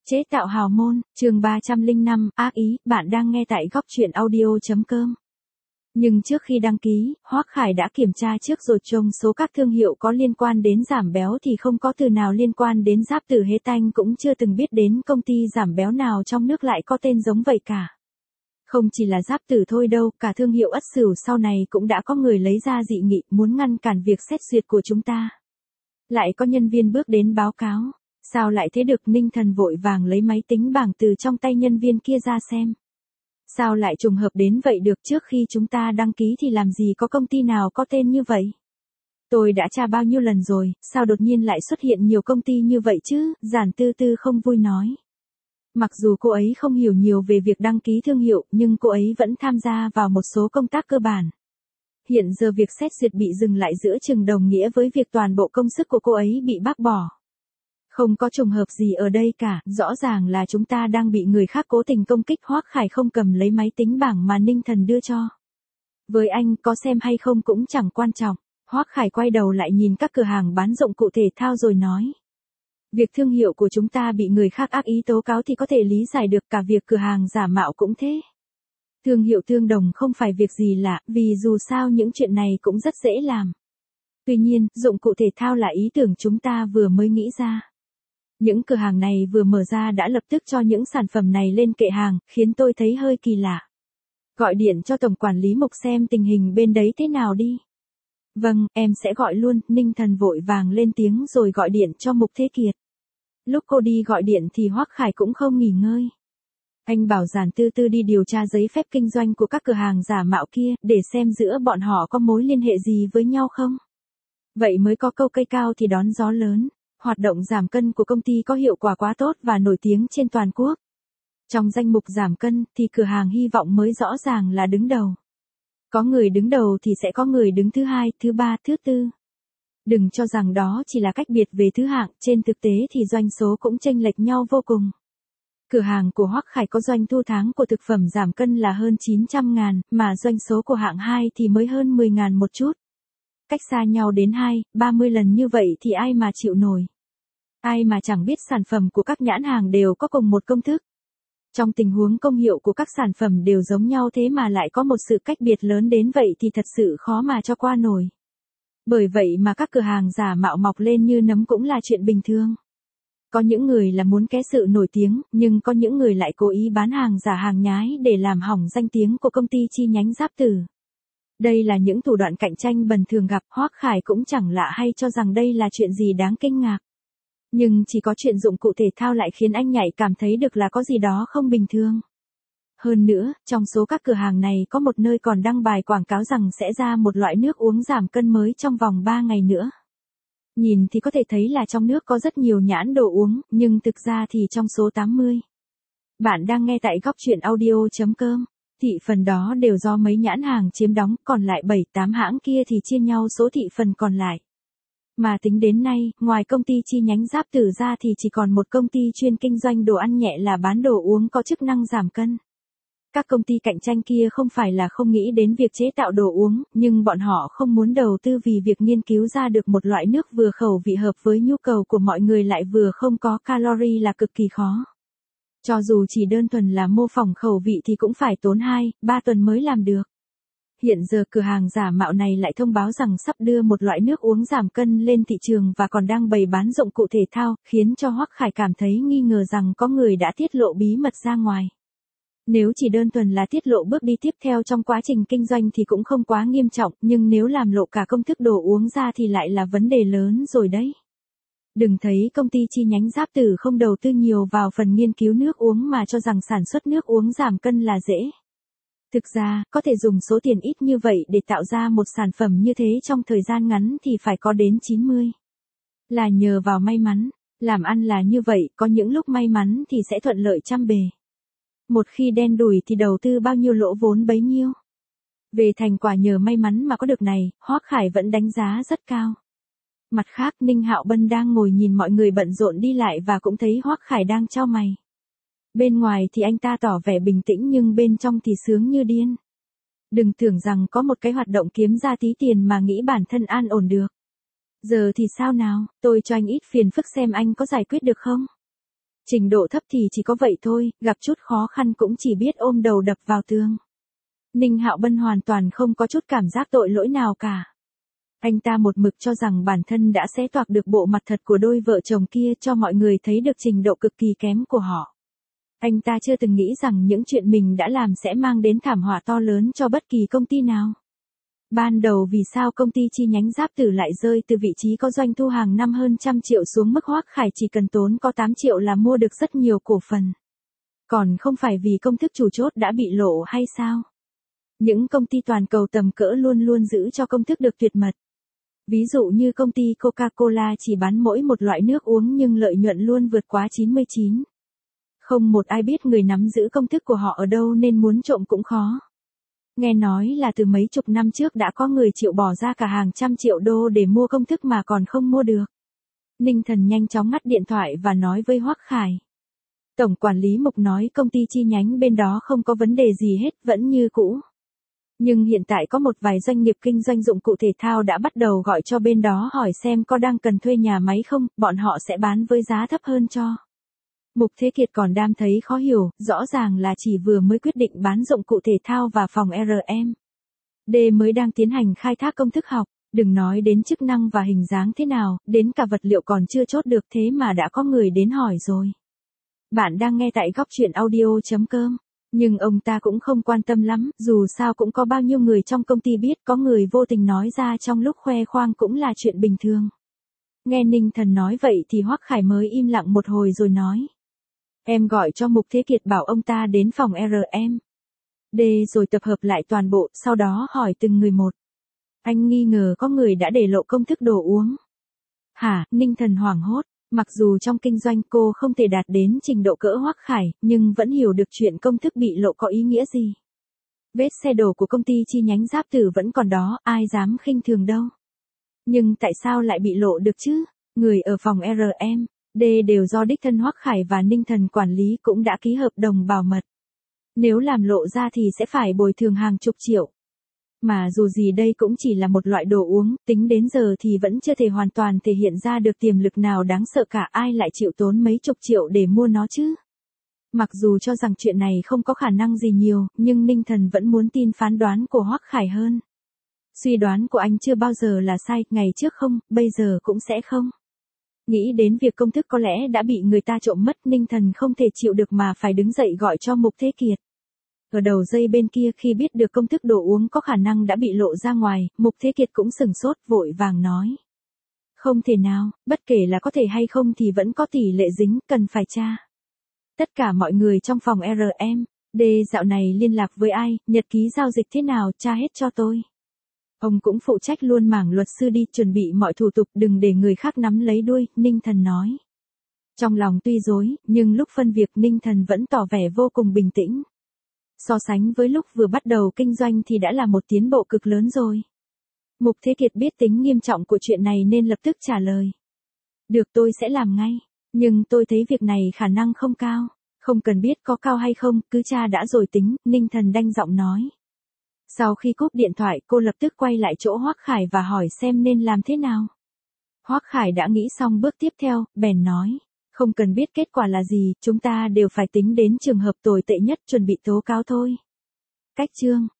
Chế tạo hào môn, chương 305, ác ý, bạn đang nghe tại góc truyện audio.com. Nhưng trước khi đăng ký, Hoắc Khải đã kiểm tra trước rồi, trong số các thương hiệu có liên quan đến giảm béo thì không có từ nào liên quan đến Giáp Tử hết, anh cũng chưa từng biết đến công ty giảm béo nào trong nước lại có tên giống vậy cả. Không chỉ là Giáp Tử thôi đâu, cả thương hiệu Ất Sửu sau này cũng đã có người lấy ra dị nghị muốn ngăn cản việc xét duyệt của chúng ta. Lại có nhân viên bước đến báo cáo. Sao lại thế được? Ninh Thần vội vàng lấy máy tính bảng từ trong tay nhân viên kia ra xem. Sao lại trùng hợp đến vậy được, trước khi chúng ta đăng ký thì làm gì có công ty nào có tên như vậy? Tôi đã tra bao nhiêu lần rồi, sao đột nhiên lại xuất hiện nhiều công ty như vậy chứ? Giản Tư Tư không vui nói. Mặc dù cô ấy không hiểu nhiều về việc đăng ký thương hiệu, nhưng cô ấy vẫn tham gia vào một số công tác cơ bản. Hiện giờ việc xét duyệt bị dừng lại giữa chừng đồng nghĩa với việc toàn bộ công sức của cô ấy bị bác bỏ. Không có trùng hợp gì ở đây cả, rõ ràng là chúng ta đang bị người khác cố tình công kích. Hoắc Khải không cầm lấy máy tính bảng mà Ninh Thần đưa cho. Với anh, có xem hay không cũng chẳng quan trọng. Hoắc Khải quay đầu lại nhìn các cửa hàng bán dụng cụ thể thao rồi nói. Việc thương hiệu của chúng ta bị người khác ác ý tố cáo thì có thể lý giải được, cả việc cửa hàng giả mạo cũng thế. Thương hiệu tương đồng không phải việc gì lạ, vì dù sao những chuyện này cũng rất dễ làm. Tuy nhiên, dụng cụ thể thao là ý tưởng chúng ta vừa mới nghĩ ra. Những cửa hàng này vừa mở ra đã lập tức cho những sản phẩm này lên kệ hàng, khiến tôi thấy hơi kỳ lạ. Gọi điện cho tổng quản lý Mục xem tình hình bên đấy thế nào đi. Vâng, em sẽ gọi luôn. Ninh Thần vội vàng lên tiếng rồi gọi điện cho Mục Thế Kiệt. Lúc cô đi gọi điện thì Hoắc Khải cũng không nghỉ ngơi. Anh bảo Giản Tư Tư đi điều tra giấy phép kinh doanh của các cửa hàng giả mạo kia, để xem giữa bọn họ có mối liên hệ gì với nhau không. Vậy mới có câu cây cao thì đón gió lớn. Hoạt động giảm cân của công ty có hiệu quả quá tốt và nổi tiếng trên toàn quốc. Trong danh mục giảm cân thì cửa hàng Hy Vọng mới rõ ràng là đứng đầu. Có người đứng đầu thì sẽ có người đứng thứ hai, thứ ba, thứ tư. Đừng cho rằng đó chỉ là cách biệt về thứ hạng, trên thực tế thì doanh số cũng chênh lệch nhau vô cùng. Cửa hàng của Hoắc Khải có doanh thu tháng của thực phẩm giảm cân là hơn 900.000, mà doanh số của hạng 2 thì mới hơn 10.000 một chút. Cách xa nhau đến 20-30 lần như vậy thì ai mà chịu nổi. Ai mà chẳng biết sản phẩm của các nhãn hàng đều có cùng một công thức. Trong tình huống công hiệu của các sản phẩm đều giống nhau thế mà lại có một sự cách biệt lớn đến vậy thì thật sự khó mà cho qua nổi. Bởi vậy mà các cửa hàng giả mạo mọc lên như nấm cũng là chuyện bình thường. Có những người là muốn ké sự nổi tiếng, nhưng có những người lại cố ý bán hàng giả hàng nhái để làm hỏng danh tiếng của công ty chi nhánh Giáp Tử. Đây là những thủ đoạn cạnh tranh bần thường gặp, Hoắc Khải cũng chẳng lạ hay cho rằng đây là chuyện gì đáng kinh ngạc. Nhưng chỉ có chuyện dụng cụ thể thao lại khiến anh nhạy cảm thấy được là có gì đó không bình thường. Hơn nữa, trong số các cửa hàng này có một nơi còn đăng bài quảng cáo rằng sẽ ra một loại nước uống giảm cân mới trong vòng 3 ngày nữa. Nhìn thì có thể thấy là trong nước có rất nhiều nhãn đồ uống, nhưng thực ra thì trong số 80. Bạn đang nghe tại góc truyện audio.com. Thị phần đó đều do mấy nhãn hàng chiếm đóng, còn lại 7-8 hãng kia thì chia nhau số thị phần còn lại. Mà tính đến nay, ngoài công ty chi nhánh Giáp Tử ra thì chỉ còn một công ty chuyên kinh doanh đồ ăn nhẹ là bán đồ uống có chức năng giảm cân. Các công ty cạnh tranh kia không phải là không nghĩ đến việc chế tạo đồ uống, nhưng bọn họ không muốn đầu tư vì việc nghiên cứu ra được một loại nước vừa khẩu vị hợp với nhu cầu của mọi người lại vừa không có calorie là cực kỳ khó. Cho dù chỉ đơn thuần là mô phỏng khẩu vị thì cũng phải tốn 2-3 tuần mới làm được. Hiện giờ cửa hàng giả mạo này lại thông báo rằng sắp đưa một loại nước uống giảm cân lên thị trường và còn đang bày bán dụng cụ thể thao, khiến cho Hoắc Khải cảm thấy nghi ngờ rằng có người đã tiết lộ bí mật ra ngoài. Nếu chỉ đơn thuần là tiết lộ bước đi tiếp theo trong quá trình kinh doanh thì cũng không quá nghiêm trọng, nhưng nếu làm lộ cả công thức đồ uống ra thì lại là vấn đề lớn rồi đấy. Đừng thấy công ty chi nhánh Giáp Tử không đầu tư nhiều vào phần nghiên cứu nước uống mà cho rằng sản xuất nước uống giảm cân là dễ. Thực ra, có thể dùng số tiền ít như vậy để tạo ra một sản phẩm như thế trong thời gian ngắn thì phải có đến 90. Là nhờ vào may mắn, làm ăn là như vậy, có những lúc may mắn thì sẽ thuận lợi trăm bề. Một khi đen đủi thì đầu tư bao nhiêu lỗ vốn bấy nhiêu. Về thành quả nhờ may mắn mà có được này, Hoắc Khải vẫn đánh giá rất cao. Mặt khác, Ninh Hạo Bân đang ngồi nhìn mọi người bận rộn đi lại và cũng thấy Hoắc Khải đang chau mày. Bên ngoài thì anh ta tỏ vẻ bình tĩnh nhưng bên trong thì sướng như điên. Đừng tưởng rằng có một cái hoạt động kiếm ra tí tiền mà nghĩ bản thân an ổn được. Giờ thì sao nào, tôi cho anh ít phiền phức xem anh có giải quyết được không? Trình độ thấp thì chỉ có vậy thôi, gặp chút khó khăn cũng chỉ biết ôm đầu đập vào tường. Ninh Hạo Bân hoàn toàn không có chút cảm giác tội lỗi nào cả. Anh ta một mực cho rằng bản thân đã xé toạc được bộ mặt thật của đôi vợ chồng kia, cho mọi người thấy được trình độ cực kỳ kém của họ. Anh ta chưa từng nghĩ rằng những chuyện mình đã làm sẽ mang đến thảm họa to lớn cho bất kỳ công ty nào. Ban đầu vì sao công ty chi nhánh Giáp Tử lại rơi từ vị trí có doanh thu hàng năm hơn 100 triệu xuống mức Hoắc Khải chỉ cần tốn có 8 triệu là mua được rất nhiều cổ phần. Còn không phải vì công thức chủ chốt đã bị lộ hay sao? Những công ty toàn cầu tầm cỡ luôn luôn giữ cho công thức được tuyệt mật. Ví dụ như công ty Coca-Cola chỉ bán mỗi một loại nước uống nhưng lợi nhuận luôn vượt quá 99. Không một ai biết người nắm giữ công thức của họ ở đâu nên muốn trộm cũng khó. Nghe nói là từ mấy chục năm trước đã có người chịu bỏ ra cả hàng trăm triệu đô để mua công thức mà còn không mua được. Ninh Thần nhanh chóng ngắt điện thoại và nói với Hoắc Khải. Tổng quản lý Mục nói công ty chi nhánh bên đó không có vấn đề gì hết, vẫn như cũ. Nhưng hiện tại có một vài doanh nghiệp kinh doanh dụng cụ thể thao đã bắt đầu gọi cho bên đó hỏi xem có đang cần thuê nhà máy không, bọn họ sẽ bán với giá thấp hơn cho. Mục Thế Kiệt còn đam thấy khó hiểu, rõ ràng là chỉ vừa mới quyết định bán dụng cụ thể thao và phòng RM. D mới đang tiến hành khai thác công thức học, đừng nói đến chức năng và hình dáng thế nào, đến cả vật liệu còn chưa chốt được thế mà đã có người đến hỏi rồi. Bạn đang nghe tại góc truyện audio.com. Nhưng ông ta cũng không quan tâm lắm, dù sao cũng có bao nhiêu người trong công ty biết, có người vô tình nói ra trong lúc khoe khoang cũng là chuyện bình thường. Nghe Ninh Thần nói vậy thì Hoắc Khải mới im lặng một hồi rồi nói. Em gọi cho Mục Thế Kiệt bảo ông ta đến phòng RM. D rồi tập hợp lại toàn bộ, sau đó hỏi từng người một. Anh nghi ngờ có người đã để lộ công thức đồ uống. Hả? Ninh Thần hoảng hốt. Mặc dù trong kinh doanh cô không thể đạt đến trình độ cỡ Hoắc Khải, nhưng vẫn hiểu được chuyện công thức bị lộ có ý nghĩa gì. Vết xe đổ của công ty chi nhánh Giáp Tử vẫn còn đó, ai dám khinh thường đâu. Nhưng tại sao lại bị lộ được chứ? Người ở phòng RM, D đều do đích thân Hoắc Khải và Ninh Thần quản lý cũng đã ký hợp đồng bảo mật. Nếu làm lộ ra thì sẽ phải bồi thường hàng chục triệu. Mà dù gì đây cũng chỉ là một loại đồ uống, tính đến giờ thì vẫn chưa thể hoàn toàn thể hiện ra được tiềm lực nào đáng sợ cả, ai lại chịu tốn mấy chục triệu để mua nó chứ. Mặc dù cho rằng chuyện này không có khả năng gì nhiều, nhưng Ninh Thần vẫn muốn tin phán đoán của Hoắc Khải hơn. Suy đoán của anh chưa bao giờ là sai, ngày trước không, bây giờ cũng sẽ không. Nghĩ đến việc công thức có lẽ đã bị người ta trộm mất, Ninh Thần không thể chịu được mà phải đứng dậy gọi cho Mục Thế Kiệt. Ở đầu dây bên kia khi biết được công thức đồ uống có khả năng đã bị lộ ra ngoài, Mục Thế Kiệt cũng sừng sốt, vội vàng nói. Không thể nào, bất kể là có thể hay không thì vẫn có tỷ lệ dính, cần phải tra. Tất cả mọi người trong phòng RM, D dạo này liên lạc với ai, nhật ký giao dịch thế nào, tra hết cho tôi. Ông cũng phụ trách luôn mảng luật sư đi, chuẩn bị mọi thủ tục, đừng để người khác nắm lấy đuôi, Ninh Thần nói. Trong lòng tuy rối, nhưng lúc phân việc Ninh Thần vẫn tỏ vẻ vô cùng bình tĩnh. So sánh với lúc vừa bắt đầu kinh doanh thì đã là một tiến bộ cực lớn rồi. Mục Thế Kiệt biết tính nghiêm trọng của chuyện này nên lập tức trả lời. Được, tôi sẽ làm ngay, nhưng tôi thấy việc này khả năng không cao. Không cần biết có cao hay không, cứ tra đã rồi tính, Ninh Thần đanh giọng nói. Sau khi cúp điện thoại cô lập tức quay lại chỗ Hoắc Khải và hỏi xem nên làm thế nào. Hoắc Khải đã nghĩ xong bước tiếp theo, bèn nói. Không cần biết kết quả là gì, chúng ta đều phải tính đến trường hợp tồi tệ nhất, chuẩn bị tố cáo thôi. Cách chương